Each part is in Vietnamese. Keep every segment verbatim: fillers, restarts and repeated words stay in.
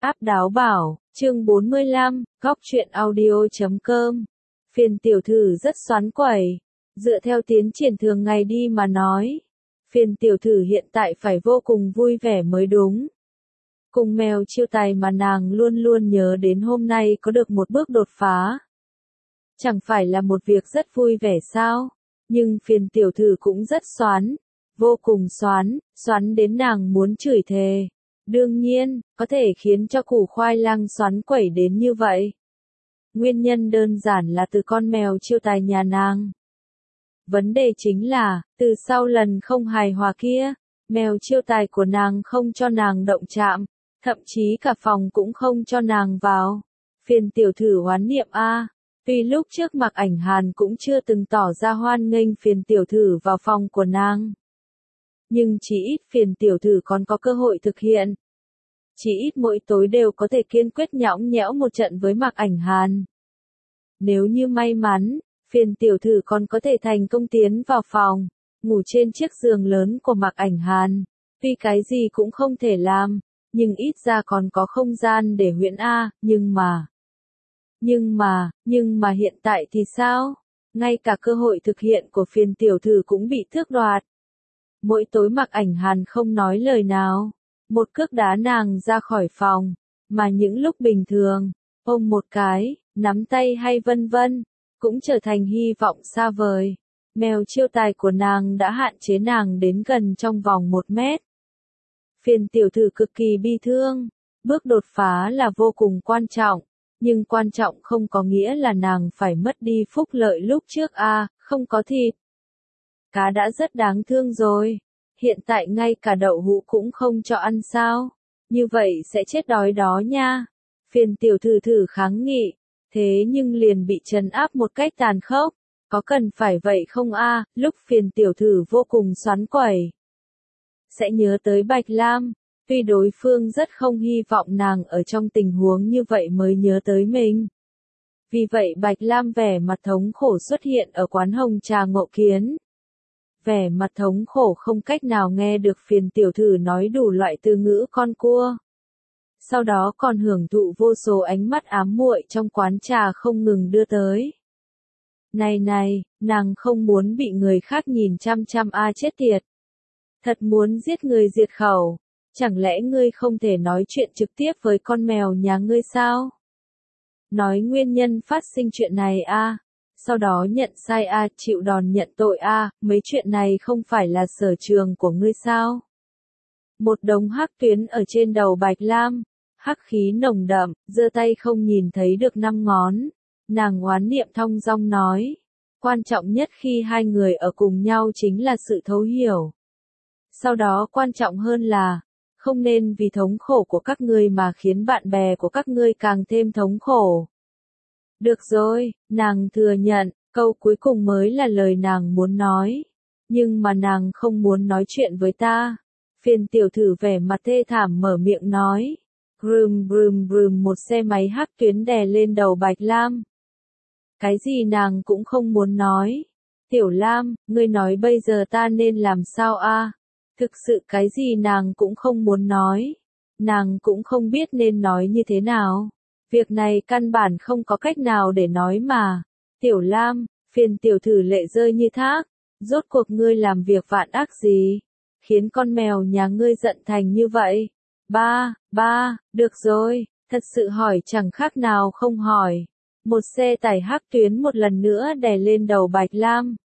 Áp đáo bảo, chương bốn mươi lăm, góc truyện audio chấm com. Phiền tiểu thử rất xoắn quẩy. Dựa theo tiến triển thường ngày đi mà nói, phiền tiểu thử hiện tại phải vô cùng vui vẻ mới đúng. Cùng mèo chiêu tài mà nàng luôn luôn nhớ đến hôm nay có được một bước đột phá. Chẳng phải là một việc rất vui vẻ sao? Nhưng phiền tiểu thử cũng rất xoắn. Vô cùng xoắn, xoắn đến nàng muốn chửi thề. Đương nhiên, có thể khiến cho củ khoai lang xoắn quẩy đến như vậy. Nguyên nhân đơn giản là từ con mèo chiêu tài nhà nàng. Vấn đề chính là, từ sau lần không hài hòa kia, mèo chiêu tài của nàng không cho nàng động chạm, thậm chí cả phòng cũng không cho nàng vào. Phiền tiểu thử oán niệm a. Tuy lúc trước Mạc Ảnh Hàn cũng chưa từng tỏ ra hoan nghênh phiền tiểu thử vào phòng của nàng. Nhưng chỉ ít phiền tiểu thử còn có cơ hội thực hiện. Chỉ ít mỗi tối đều có thể kiên quyết nhõng nhẽo một trận với Mạc Ảnh Hàn. Nếu như may mắn, phiền tiểu thử còn có thể thành công tiến vào phòng, ngủ trên chiếc giường lớn của Mạc Ảnh Hàn. Tuy cái gì cũng không thể làm, nhưng ít ra còn có không gian để huyễn A, nhưng mà... Nhưng mà, nhưng mà hiện tại thì sao? Ngay cả cơ hội thực hiện của phiền tiểu thử cũng bị tước đoạt. Mỗi tối Mạc Ảnh Hàn không nói lời nào, một cước đá nàng ra khỏi phòng, mà những lúc bình thường, ôm một cái, nắm tay hay vân vân, cũng trở thành hy vọng xa vời. Mèo chiêu tài của nàng đã hạn chế nàng đến gần trong vòng một mét. Phiền tiểu thử cực kỳ bi thương, bước đột phá là vô cùng quan trọng, nhưng quan trọng không có nghĩa là nàng phải mất đi phúc lợi lúc trước a, không có thịt. Cá đã rất đáng thương rồi, hiện tại ngay cả đậu hũ cũng không cho ăn sao, như vậy sẽ chết đói đó nha. Phiền tiểu thử thử kháng nghị, thế nhưng liền bị trấn áp một cách tàn khốc, có cần phải vậy không a? Lúc phiền tiểu thử vô cùng xoắn quẩy, sẽ nhớ tới Bạch Lam, tuy đối phương rất không hy vọng nàng ở trong tình huống như vậy mới nhớ tới mình. Vì vậy Bạch Lam vẻ mặt thống khổ xuất hiện ở quán hồng trà Ngộ Kiến. Vẻ mặt thống khổ không cách nào nghe được phiền tiểu thử nói đủ loại từ ngữ con cua. Sau đó còn hưởng thụ vô số ánh mắt ám muội trong quán trà không ngừng đưa tới. Này này, nàng không muốn bị người khác nhìn chăm chăm a chết tiệt. Thật muốn giết người diệt khẩu, chẳng lẽ ngươi không thể nói chuyện trực tiếp với con mèo nhà ngươi sao? Nói nguyên nhân phát sinh chuyện này a. Sau đó nhận sai a, chịu đòn nhận tội a, mấy chuyện này không phải là sở trường của ngươi sao? Một đống hắc tuyến ở trên đầu Bạch Lam, hắc khí nồng đậm, giơ tay không nhìn thấy được năm ngón. Nàng oán niệm thong dong nói, quan trọng nhất khi hai người ở cùng nhau chính là sự thấu hiểu. Sau đó quan trọng hơn là, không nên vì thống khổ của các ngươi mà khiến bạn bè của các ngươi càng thêm thống khổ. Được rồi, nàng thừa nhận, câu cuối cùng mới là lời nàng muốn nói. Nhưng mà nàng không muốn nói chuyện với ta. Phiền tiểu thử vẻ mặt thê thảm mở miệng nói. Brum brum brum, một xe máy hắc tuyến đè lên đầu Bạch Lam. Cái gì nàng cũng không muốn nói. Tiểu Lam, ngươi nói bây giờ ta nên làm sao a? Thực sự cái gì nàng cũng không muốn nói. Nàng cũng không biết nên nói như thế nào. Việc này căn bản không có cách nào để nói mà. Tiểu Lam, phiền tiểu thử lệ rơi như thác. Rốt cuộc ngươi làm việc vạn ác gì? Khiến con mèo nhà ngươi giận thành như vậy. Ba, ba, được rồi, thật sự hỏi chẳng khác nào không hỏi. Một xe tải hắc tuyến một lần nữa đè lên đầu Bạch Lam.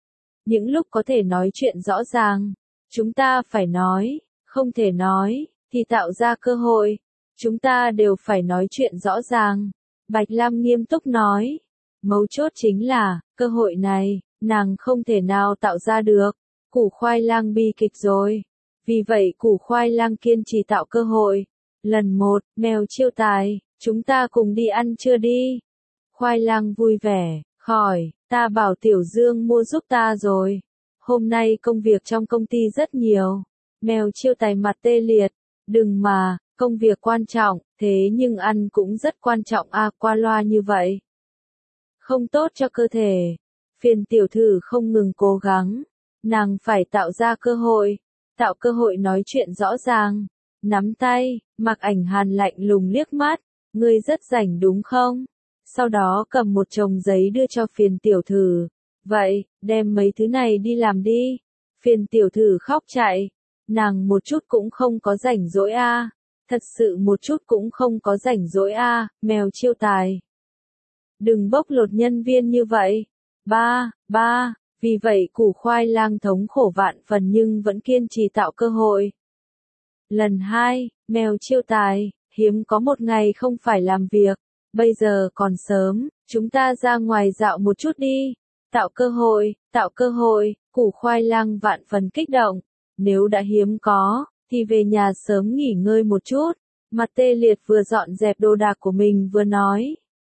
Những lúc có thể nói chuyện rõ ràng, chúng ta phải nói, không thể nói, thì tạo ra cơ hội. Chúng ta đều phải nói chuyện rõ ràng. Bạch Lam nghiêm túc nói. Mấu chốt chính là, cơ hội này, nàng không thể nào tạo ra được. Củ khoai lang bi kịch rồi. Vì vậy củ khoai lang kiên trì tạo cơ hội. Lần một, mèo chiêu tài, chúng ta cùng đi ăn trưa đi. Khoai lang vui vẻ, khỏi, ta bảo Tiểu Dương mua giúp ta rồi. Hôm nay công việc trong công ty rất nhiều. Mèo chiêu tài mặt tê liệt. Đừng mà, công việc quan trọng, thế nhưng ăn cũng rất quan trọng a, qua loa như vậy. Không tốt cho cơ thể. Phiền tiểu thử không ngừng cố gắng. Nàng phải tạo ra cơ hội. Tạo cơ hội nói chuyện rõ ràng. Nắm tay, Mạc Ảnh Hàn lạnh lùng liếc mắt, ngươi rất rảnh đúng không? Sau đó cầm một chồng giấy đưa cho phiền tiểu thử. Vậy, đem mấy thứ này đi làm đi. Phiền tiểu thử khóc chạy. Nàng một chút cũng không có rảnh rỗi a, thật sự một chút cũng không có rảnh rỗi a, mèo chiêu tài. Đừng bóc lột nhân viên như vậy. Ba, ba, vì vậy củ khoai lang thống khổ vạn phần nhưng vẫn kiên trì tạo cơ hội. Lần hai, mèo chiêu tài, hiếm có một ngày không phải làm việc. Bây giờ còn sớm, chúng ta ra ngoài dạo một chút đi. Tạo cơ hội, tạo cơ hội, củ khoai lang vạn phần kích động. Nếu đã hiếm có, thì về nhà sớm nghỉ ngơi một chút. Mặt tê liệt vừa dọn dẹp đồ đạc của mình vừa nói.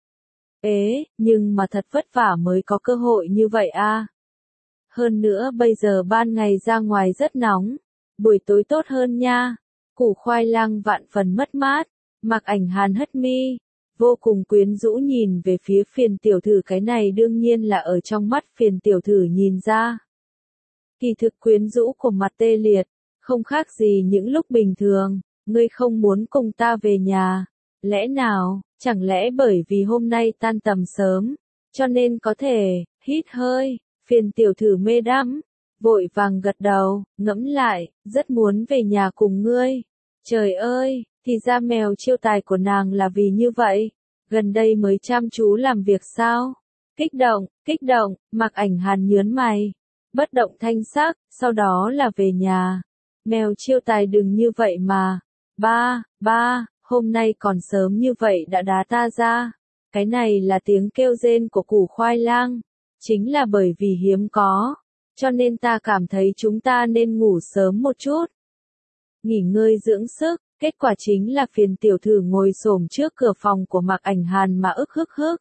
Ế, nhưng mà thật vất vả mới có cơ hội như vậy a. Hơn nữa bây giờ ban ngày ra ngoài rất nóng, buổi tối tốt hơn nha. Củ khoai lang vạn phần mất mát, Mạc Ảnh Hàn hất mi, vô cùng quyến rũ nhìn về phía phiền tiểu thử, cái này đương nhiên là ở trong mắt phiền tiểu thử nhìn ra. Kỳ thực quyến rũ của mặt tê liệt, không khác gì những lúc bình thường, ngươi không muốn cùng ta về nhà, lẽ nào, chẳng lẽ bởi vì hôm nay tan tầm sớm, cho nên có thể, hít hơi, phiền tiểu thử mê đắm, vội vàng gật đầu, ngẫm lại, rất muốn về nhà cùng ngươi. Trời ơi, thì ra mèo chiêu tài của nàng là vì như vậy, gần đây mới chăm chú làm việc sao? Kích động, kích động, Mạc Ảnh Hàn nhớn mày, bất động thanh sắc, sau đó là về nhà. Mèo chiêu tài đừng như vậy mà. Ba, ba, hôm nay còn sớm như vậy đã đá ta ra. Cái này là tiếng kêu rên của củ khoai lang. Chính là bởi vì hiếm có. Cho nên ta cảm thấy chúng ta nên ngủ sớm một chút. Nghỉ ngơi dưỡng sức. Kết quả chính là phiền tiểu thử ngồi xổm trước cửa phòng của Mạc Ảnh Hàn mà ức hức hức.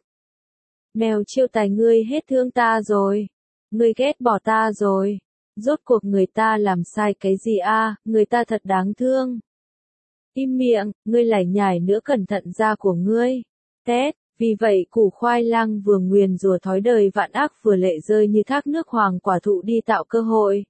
Mèo chiêu tài ngươi hết thương ta rồi. Ngươi ghét bỏ ta rồi. Rốt cuộc người ta làm sai cái gì a? Người ta thật đáng thương. Im miệng, ngươi lải nhải nữa cẩn thận da của ngươi. Tét, vì vậy củ khoai lang vừa nguyền rủa thói đời vạn ác vừa lệ rơi như thác nước hoàng quả thụ đi tạo cơ hội.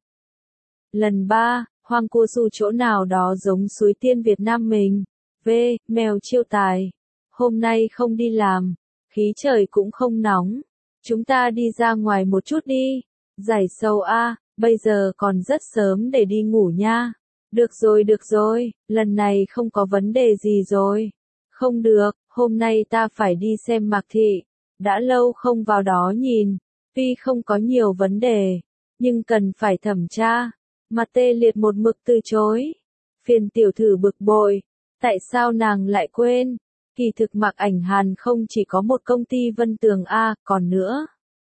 Lần ba, Hoang Cô Su chỗ nào đó giống suối tiên Việt Nam mình. V, mèo chiêu tài. Hôm nay không đi làm. Khí trời cũng không nóng. Chúng ta đi ra ngoài một chút đi. Giải sầu a, bây giờ còn rất sớm để đi ngủ nha. Được rồi được rồi, lần này không có vấn đề gì rồi. Không được, hôm nay ta phải đi xem Mạc Thị. Đã lâu không vào đó nhìn. Tuy không có nhiều vấn đề, nhưng cần phải thẩm tra. Mặt tê liệt một mực từ chối. Phiền tiểu thử bực bội. Tại sao nàng lại quên? Kỳ thực Mạc Ảnh Hàn không chỉ có một công ty Vân Tường A, còn nữa.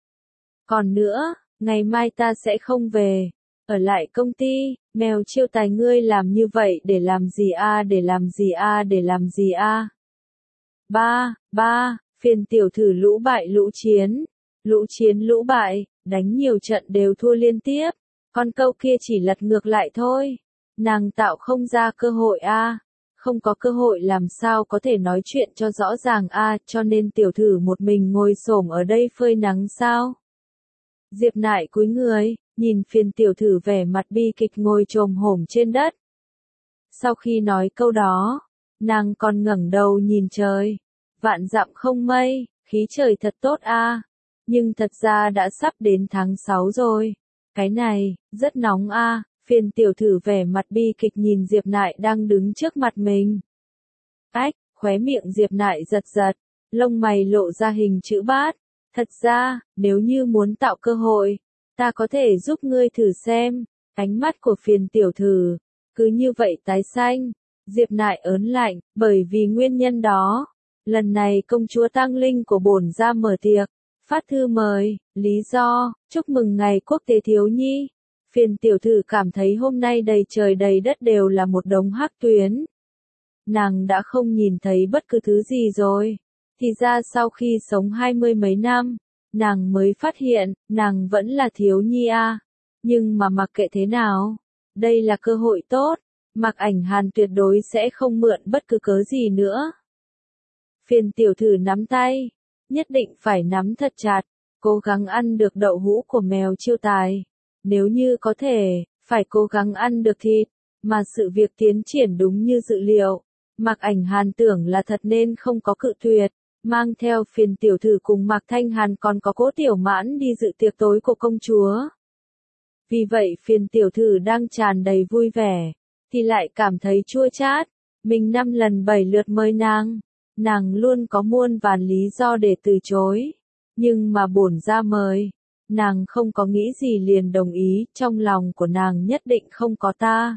Còn nữa, ngày mai ta sẽ không về. Ở lại công ty, mèo chiêu tài ngươi làm như vậy để làm gì a, để làm gì a, để làm gì a. Ba, ba, phiền tiểu thử lũ bại lũ chiến. Lũ chiến lũ bại, đánh nhiều trận đều thua liên tiếp. Con câu kia chỉ lật ngược lại thôi. Nàng tạo không ra cơ hội a. Không có cơ hội làm sao có thể nói chuyện cho rõ ràng a, cho nên tiểu thử một mình ngồi xổm ở đây phơi nắng sao? Diệp Nại cúi người, nhìn phiền tiểu thử vẻ mặt bi kịch ngồi chồm hổm trên đất. Sau khi nói câu đó, nàng còn ngẩng đầu nhìn trời. Vạn dặm không mây, khí trời thật tốt a. Nhưng thật ra đã sắp đến tháng sáu rồi. Cái này, rất nóng a. Phiền tiểu thử vẻ mặt bi kịch nhìn Diệp Nại đang đứng trước mặt mình. Ách, khóe miệng Diệp Nại giật giật, lông mày lộ ra hình chữ bát. Thật ra, nếu như muốn tạo cơ hội, ta có thể giúp ngươi thử xem. Ánh mắt của phiền tiểu thử, cứ như vậy tái xanh. Diệp Nại ớn lạnh, bởi vì nguyên nhân đó. Lần này công chúa Tăng Linh của bổn gia mở tiệc, phát thư mời, lý do, chúc mừng ngày quốc tế thiếu nhi. Phiền tiểu thử cảm thấy hôm nay đầy trời đầy đất đều là một đống hắc tuyến. Nàng đã không nhìn thấy bất cứ thứ gì rồi. Thì ra sau khi sống hai mươi mấy năm, nàng mới phát hiện, nàng vẫn là thiếu nhi a. Nhưng mà mặc kệ thế nào, đây là cơ hội tốt, Mạc Ảnh Hàn tuyệt đối sẽ không mượn bất cứ cớ gì nữa. Phiền tiểu thử nắm tay, nhất định phải nắm thật chặt, cố gắng ăn được đậu hũ của mèo chiêu tài. Nếu như có thể, phải cố gắng ăn được thịt, mà sự việc tiến triển đúng như dự liệu. Mạc Ảnh Hàn tưởng là thật nên không có cự tuyệt, mang theo Phiền tiểu thư cùng Mạc Thanh Hàn còn có Cố Tiểu Mãn đi dự tiệc tối của công chúa. Vì vậy Phiền tiểu thư đang tràn đầy vui vẻ, thì lại cảm thấy chua chát, mình năm lần bảy lượt mời nàng, nàng luôn có muôn vàn lý do để từ chối, nhưng mà bổn ra mời, nàng không có nghĩ gì liền đồng ý, trong lòng của nàng nhất định không có ta.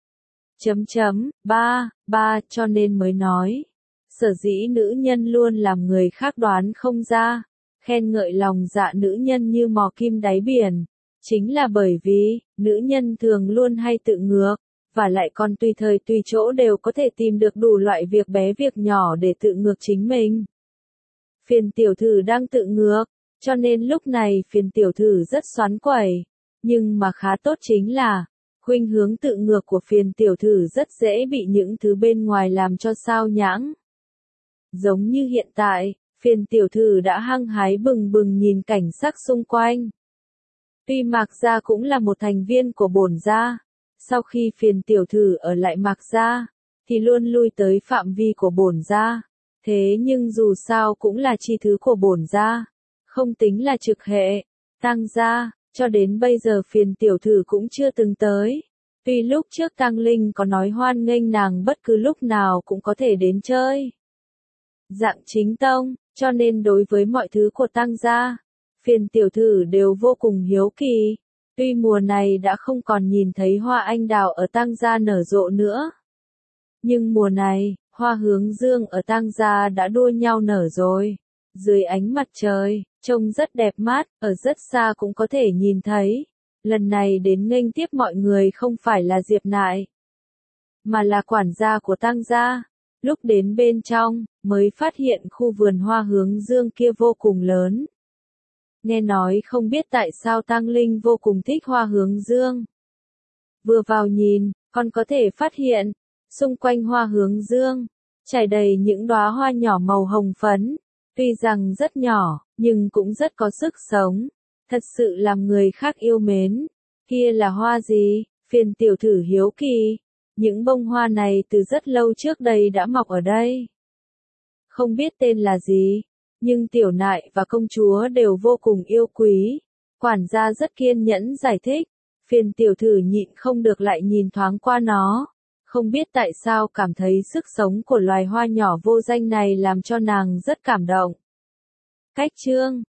Chấm chấm, ba, ba cho nên mới nói. Sở dĩ nữ nhân luôn làm người khác đoán không ra, khen ngợi lòng dạ nữ nhân như mò kim đáy biển. Chính là bởi vì, nữ nhân thường luôn hay tự ngược, và lại còn tùy thời tùy chỗ đều có thể tìm được đủ loại việc bé việc nhỏ để tự ngược chính mình. Phiền tiểu thư đang tự ngược, cho nên lúc này Phiền tiểu thư rất xoắn quẩy, nhưng mà khá tốt chính là, khuynh hướng tự ngược của Phiền tiểu thư rất dễ bị những thứ bên ngoài làm cho sao nhãng. Giống như hiện tại, Phiền tiểu thư đã hăng hái bừng bừng nhìn cảnh sắc xung quanh. Tuy Mạc Gia cũng là một thành viên của bổn gia, sau khi Phiền tiểu thư ở lại Mạc Gia, thì luôn lui tới phạm vi của bổn gia, thế nhưng dù sao cũng là chi thứ của bổn gia, không tính là trực hệ, Tăng gia, cho đến bây giờ Phiền tiểu thư cũng chưa từng tới. Tuy lúc trước Tăng Linh có nói hoan nghênh nàng bất cứ lúc nào cũng có thể đến chơi. Dạng chính tông, cho nên đối với mọi thứ của Tăng gia, Phiền tiểu thư đều vô cùng hiếu kỳ. Tuy mùa này đã không còn nhìn thấy hoa anh đào ở Tăng gia nở rộ nữa, nhưng mùa này, hoa hướng dương ở Tăng gia đã đua nhau nở rồi. Dưới ánh mặt trời, trông rất đẹp mắt, ở rất xa cũng có thể nhìn thấy. Lần này đến nghênh tiếp mọi người không phải là Diệp Nại, mà là quản gia của Tăng gia. Lúc đến bên trong, mới phát hiện khu vườn hoa hướng dương kia vô cùng lớn. Nghe nói không biết tại sao Tăng Linh vô cùng thích hoa hướng dương. Vừa vào nhìn, còn có thể phát hiện, xung quanh hoa hướng dương, trải đầy những đóa hoa nhỏ màu hồng phấn. Tuy rằng rất nhỏ, nhưng cũng rất có sức sống. Thật sự làm người khác yêu mến. Kia là hoa gì? Phiền tiểu thư hiếu kỳ. Những bông hoa này từ rất lâu trước đây đã mọc ở đây. Không biết tên là gì, nhưng tiểu nại và công chúa đều vô cùng yêu quý. Quản gia rất kiên nhẫn giải thích. Phiền tiểu thư nhịn không được lại nhìn thoáng qua nó. Không biết tại sao cảm thấy sức sống của loài hoa nhỏ vô danh này làm cho nàng rất cảm động. Cách chương